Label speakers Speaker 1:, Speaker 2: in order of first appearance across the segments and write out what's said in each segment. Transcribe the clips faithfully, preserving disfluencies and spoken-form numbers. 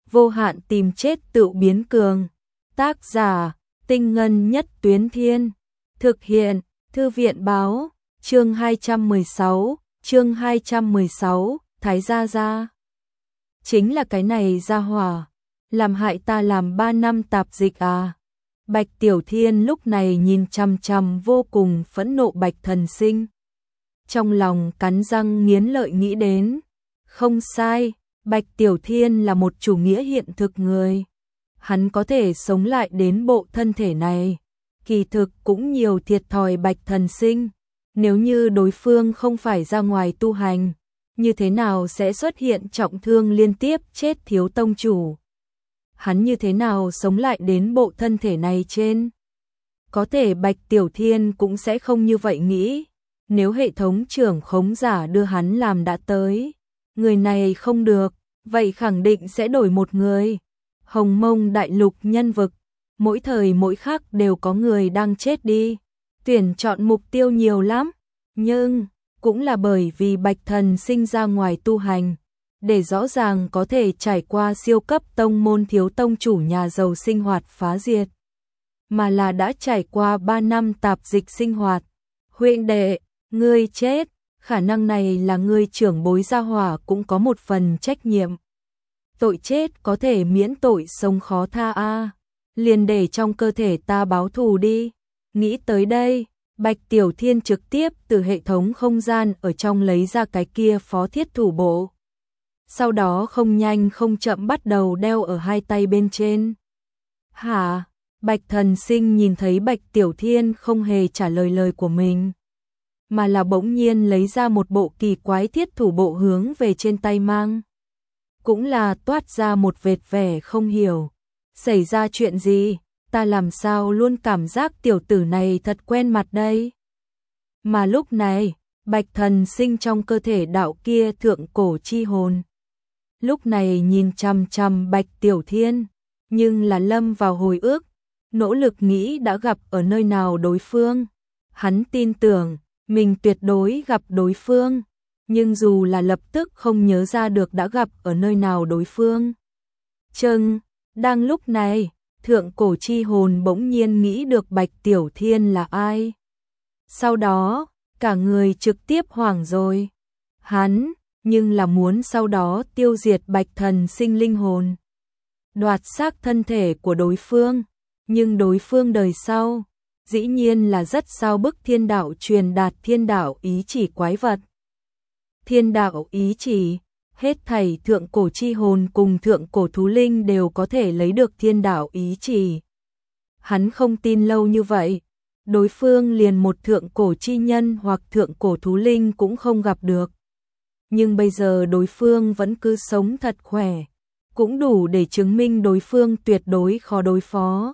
Speaker 1: vô hạn tìm chết tự biến cường. Tác giả, Tinh Ngân Nhất Tuyến Thiên. Thực hiện, Thư viện báo, chương hai trăm mười sáu, chương hai trăm mười sáu, Thái Gia Gia. Chính là cái này gia hỏa, làm hại ta làm ba năm tạp dịch à. Bạch Tiểu Thiên lúc này nhìn chằm chằm vô cùng phẫn nộ Bạch Thần Sinh. Trong lòng cắn răng nghiến lợi nghĩ đến, không sai, Bạch Tiểu Thiên là một chủ nghĩa hiện thực người. Hắn có thể sống lại đến bộ thân thể này, kỳ thực cũng nhiều thiệt thòi Bạch Thần Sinh. Nếu như đối phương không phải ra ngoài tu hành, như thế nào sẽ xuất hiện trọng thương liên tiếp chết thiếu tông chủ? Hắn như thế nào sống lại đến bộ thân thể này trên? Có thể Bạch Tiểu Thiên cũng sẽ không như vậy nghĩ. Nếu hệ thống trưởng khống giả đưa hắn làm đã tới, người này không được, vậy khẳng định sẽ đổi một người. Hồng Mông đại lục nhân vực, mỗi thời mỗi khắc đều có người đang chết đi. Tuyển chọn mục tiêu nhiều lắm, nhưng cũng là bởi vì Bạch Thần Sinh ra ngoài tu hành, để rõ ràng có thể trải qua siêu cấp tông môn thiếu tông chủ nhà giàu sinh hoạt phá diệt, mà là đã trải qua ba năm tạp dịch sinh hoạt. Huynh đệ, ngươi chết, khả năng này là ngươi trưởng bối gia hỏa cũng có một phần trách nhiệm. Tội chết có thể miễn tội sống khó tha a, liền để trong cơ thể ta báo thù đi. Nghĩ tới đây, Bạch Tiểu Thiên trực tiếp từ hệ thống không gian ở trong lấy ra cái kia phó thiết thủ bộ. Sau đó không nhanh không chậm bắt đầu đeo ở hai tay bên trên. Hả? Bạch Thần Sinh nhìn thấy Bạch Tiểu Thiên không hề trả lời lời của mình, mà là bỗng nhiên lấy ra một bộ kỳ quái thiết thủ bộ hướng về trên tay mang. Cũng là toát ra một vệt vẻ không hiểu. Xảy ra chuyện gì? Ta làm sao luôn cảm giác tiểu tử này thật quen mặt đây? Mà lúc này, Bạch Thần Sinh trong cơ thể đạo kia thượng cổ chi hồn. Lúc này nhìn chằm chằm Bạch Tiểu Thiên, nhưng là lâm vào hồi ức, nỗ lực nghĩ đã gặp ở nơi nào đối phương. Hắn tin tưởng, mình tuyệt đối gặp đối phương, nhưng dù là lập tức không nhớ ra được đã gặp ở nơi nào đối phương. Chừng, đang lúc này, thượng cổ chi hồn bỗng nhiên nghĩ được Bạch Tiểu Thiên là ai. Sau đó, cả người trực tiếp hoảng rồi. Hắn, nhưng là muốn sau đó tiêu diệt Bạch Thần Sinh linh hồn, đoạt xác thân thể của đối phương, nhưng đối phương đời sau, dĩ nhiên là rất sao bức thiên đạo truyền đạt thiên đạo ý chỉ quái vật. Thiên đạo ý chỉ, hết thảy thượng cổ chi hồn cùng thượng cổ thú linh đều có thể lấy được thiên đạo ý chỉ. Hắn không tin lâu như vậy, đối phương liền một thượng cổ chi nhân hoặc thượng cổ thú linh cũng không gặp được. Nhưng bây giờ đối phương vẫn cứ sống thật khỏe, cũng đủ để chứng minh đối phương tuyệt đối khó đối phó.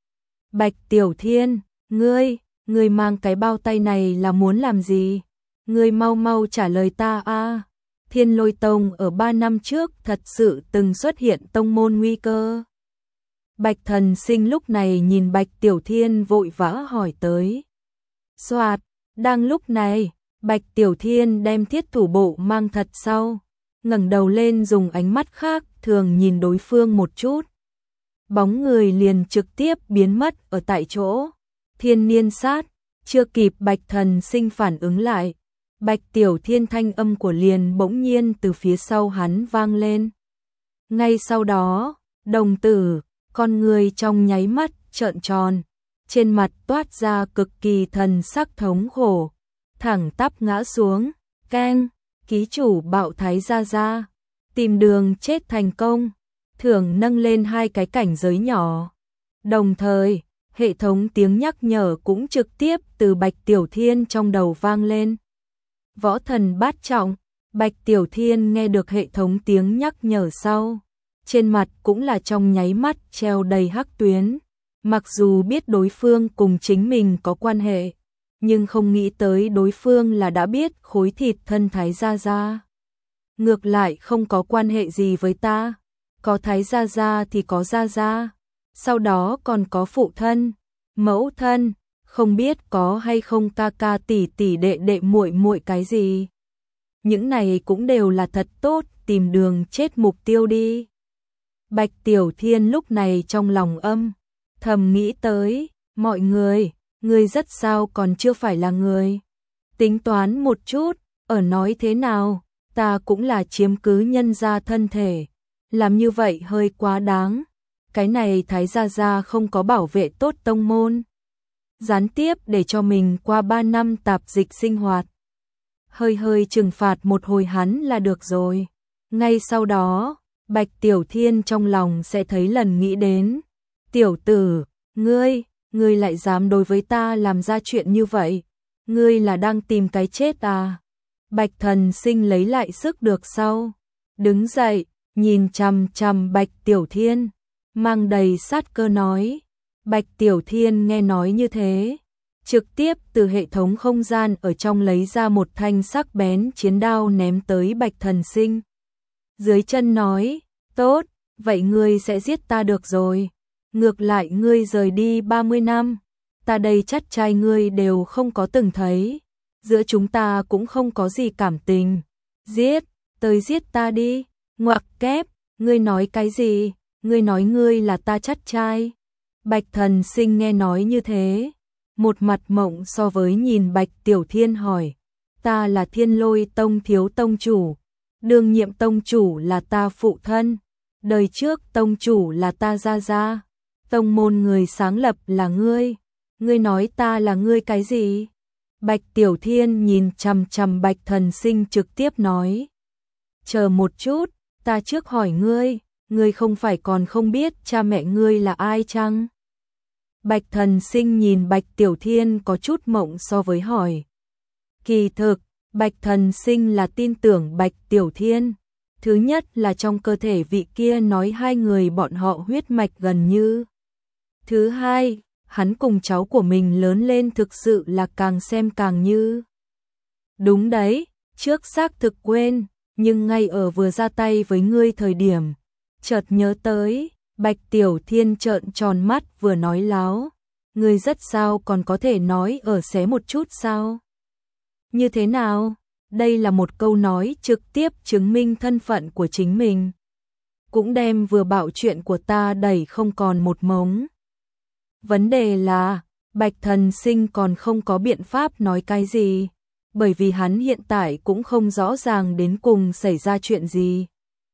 Speaker 1: Bạch Tiểu Thiên, ngươi, ngươi mang cái bao tay này là muốn làm gì? Ngươi mau mau trả lời ta a. Thiên Lôi Tông ở ba năm trước thật sự từng xuất hiện tông môn nguy cơ. Bạch Thần Sinh lúc này nhìn Bạch Tiểu Thiên vội vã hỏi tới. Soạt, đang lúc này, Bạch Tiểu Thiên đem thiết thủ bộ mang thật sau, ngẩng đầu lên dùng ánh mắt khác thường nhìn đối phương một chút. Bóng người liền trực tiếp biến mất ở tại chỗ. Thiên niên sát, chưa kịp Bạch Thần Sinh phản ứng lại, Bạch Tiểu Thiên thanh âm của liền bỗng nhiên từ phía sau hắn vang lên. Ngay sau đó, đồng tử, con người trong nháy mắt trợn tròn, trên mặt toát ra cực kỳ thần sắc thống khổ, thẳng tắp ngã xuống. Keng, ký chủ Bạo Thái Gia Gia, tìm đường chết thành công, thưởng nâng lên hai cái cảnh giới nhỏ. Đồng thời, hệ thống tiếng nhắc nhở cũng trực tiếp từ Bạch Tiểu Thiên trong đầu vang lên. Võ thần bát trọng. Bạch Tiểu Thiên nghe được hệ thống tiếng nhắc nhở sau, trên mặt cũng là trong nháy mắt treo đầy hắc tuyến. Mặc dù biết đối phương cùng chính mình có quan hệ, nhưng không nghĩ tới đối phương là đã biết khối thịt thân Thái Gia Gia. Ngược lại không có quan hệ gì với ta, có Thái Gia Gia thì có Gia Gia, sau đó còn có phụ thân, mẫu thân, không biết có hay không ca ca tỷ tỷ đệ đệ muội muội cái gì. Những này cũng đều là thật tốt, tìm đường chết mục tiêu đi. Bạch Tiểu Thiên lúc này trong lòng âm thầm nghĩ tới, mọi người, người rất sao còn chưa phải là người. Tính toán một chút, ở nói thế nào, ta cũng là chiếm cứ nhân gia thân thể, làm như vậy hơi quá đáng. Cái này Thái gia gia không có bảo vệ tốt tông môn, gián tiếp để cho mình qua ba năm tạp dịch sinh hoạt. Hơi hơi trừng phạt một hồi hắn là được rồi. Ngay sau đó, Bạch Tiểu Thiên trong lòng sẽ thấy lần nghĩ đến. Tiểu tử, ngươi, ngươi lại dám đối với ta làm ra chuyện như vậy. Ngươi là đang tìm cái chết à? Bạch Thần Sinh lấy lại sức được sau. Đứng dậy, nhìn chằm chằm Bạch Tiểu Thiên, mang đầy sát cơ nói. Bạch Tiểu Thiên nghe nói như thế, trực tiếp từ hệ thống không gian ở trong lấy ra một thanh sắc bén chiến đao ném tới Bạch Thần Sinh. Dưới chân nói, tốt, vậy ngươi sẽ giết ta được rồi. Ngược lại ngươi rời đi ba mươi năm, ta đây chắt trai ngươi đều không có từng thấy. Giữa chúng ta cũng không có gì cảm tình. Giết, tới giết ta đi. Ngoặc kép, ngươi nói cái gì? Ngươi nói ngươi là ta chắt trai. Bạch Thần Sinh nghe nói như thế, một mặt mộng so với nhìn Bạch Tiểu Thiên hỏi, ta là Thiên Lôi Tông thiếu tông chủ, đương nhiệm tông chủ là ta phụ thân, đời trước tông chủ là ta gia gia, tông môn người sáng lập là ngươi, ngươi nói ta là ngươi cái gì? Bạch Tiểu Thiên nhìn chằm chằm Bạch Thần Sinh trực tiếp nói, chờ một chút, ta trước hỏi ngươi, ngươi không phải còn không biết cha mẹ ngươi là ai chăng? Bạch Thần Sinh nhìn Bạch Tiểu Thiên có chút mộng so với hỏi. Kỳ thực, Bạch Thần Sinh là tin tưởng Bạch Tiểu Thiên. Thứ nhất là trong cơ thể vị kia nói hai người bọn họ huyết mạch gần như. Thứ hai, hắn cùng cháu của mình lớn lên thực sự là càng xem càng như. Đúng đấy, trước xác thực quên, nhưng ngay ở vừa ra tay với ngươi thời điểm, chợt nhớ tới. Bạch Tiểu Thiên trợn tròn mắt vừa nói láo, ngươi rất sao còn có thể nói ở xé một chút sao? Như thế nào? Đây là một câu nói trực tiếp chứng minh thân phận của chính mình. Cũng đem vừa bảo chuyện của ta đẩy không còn một mống. Vấn đề là, Bạch Thần Sinh còn không có biện pháp nói cái gì, bởi vì hắn hiện tại cũng không rõ ràng đến cùng xảy ra chuyện gì.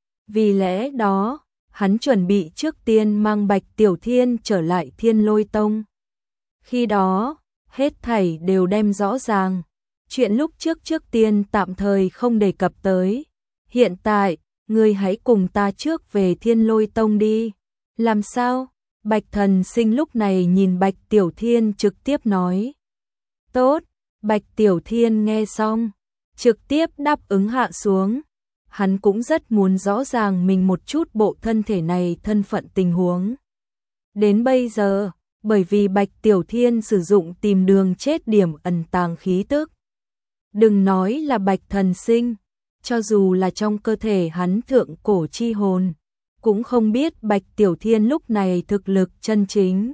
Speaker 1: Vì lẽ đó, hắn chuẩn bị trước tiên mang Bạch Tiểu Thiên trở lại Thiên Lôi Tông. Khi đó, hết thảy đều đem rõ ràng. Chuyện lúc trước trước tiên tạm thời không đề cập tới. Hiện tại, ngươi hãy cùng ta trước về Thiên Lôi Tông đi. Làm sao? Bạch Thần Sinh lúc này nhìn Bạch Tiểu Thiên trực tiếp nói. Tốt, Bạch Tiểu Thiên nghe xong, trực tiếp đáp ứng hạ xuống. Hắn cũng rất muốn rõ ràng mình một chút bộ thân thể này thân phận tình huống. Đến bây giờ, bởi vì Bạch Tiểu Thiên sử dụng tìm đường chết điểm ẩn tàng khí tức. Đừng nói là Bạch Thần Sinh, cho dù là trong cơ thể hắn thượng cổ chi hồn, cũng không biết Bạch Tiểu Thiên lúc này thực lực chân chính.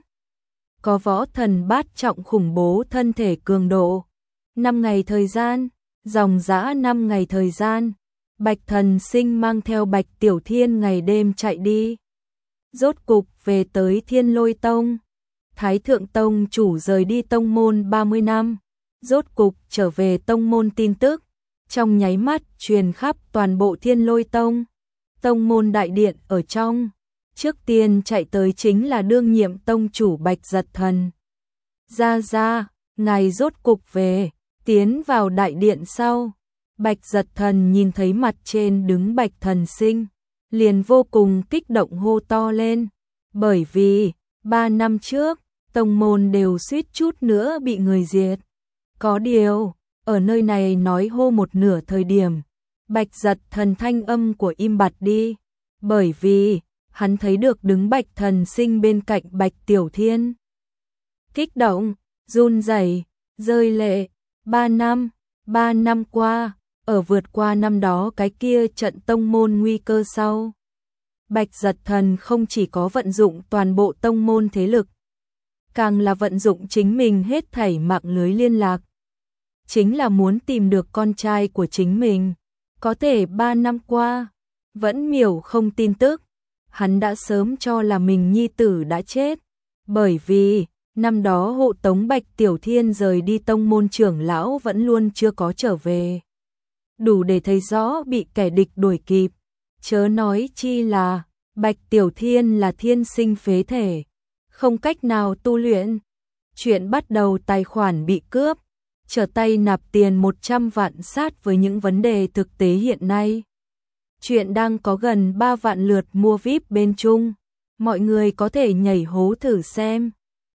Speaker 1: Có võ thần bát trọng khủng bố thân thể cường độ. Năm ngày thời gian, dòng dã năm ngày thời gian. Bạch Thần Sinh mang theo Bạch Tiểu Thiên ngày đêm chạy đi. Rốt cục về tới Thiên Lôi Tông. Thái Thượng Tông chủ rời đi tông môn ba mươi năm. Rốt cục trở về tông môn tin tức. Trong nháy mắt truyền khắp toàn bộ Thiên Lôi Tông. Tông môn đại điện ở trong. Trước tiên chạy tới chính là đương nhiệm tông chủ Bạch Giật Thần. Ra ra, ngài rốt cục về, tiến vào đại điện sau. Bạch Giật Thần nhìn thấy mặt trên đứng Bạch Thần Sinh, liền vô cùng kích động hô to lên, bởi vì, ba năm trước, tông môn đều suýt chút nữa bị người diệt. Có điều, ở nơi này nói hô một nửa thời điểm, Bạch Giật Thần thanh âm của im bặt đi, bởi vì, hắn thấy được đứng Bạch Thần Sinh bên cạnh Bạch Tiểu Thiên. Kích động, run rẩy, rơi lệ, ba năm, ba năm qua, ở vượt qua năm đó cái kia trận tông môn nguy cơ sau. Bạch Giật Thần không chỉ có vận dụng toàn bộ tông môn thế lực, càng là vận dụng chính mình hết thảy mạng lưới liên lạc. Chính là muốn tìm được con trai của chính mình. Có thể ba năm qua, vẫn miểu không tin tức. hắn đã sớm cho là mình nhi tử đã chết, bởi vì năm đó hộ tống Bạch Tiểu Thiên rời đi tông môn trưởng lão vẫn luôn chưa có trở về. Đủ để thấy rõ bị kẻ địch đuổi kịp, chớ nói chi là Bạch Tiểu Thiên là thiên sinh phế thể, không cách nào tu luyện. Chuyện bắt đầu tài khoản bị cướp, trở tay nạp tiền một trăm vạn sát với những vấn đề thực tế hiện nay. Chuyện đang có gần ba vạn lượt mua vi ai pi bên Trung, mọi người có thể nhảy hố thử xem.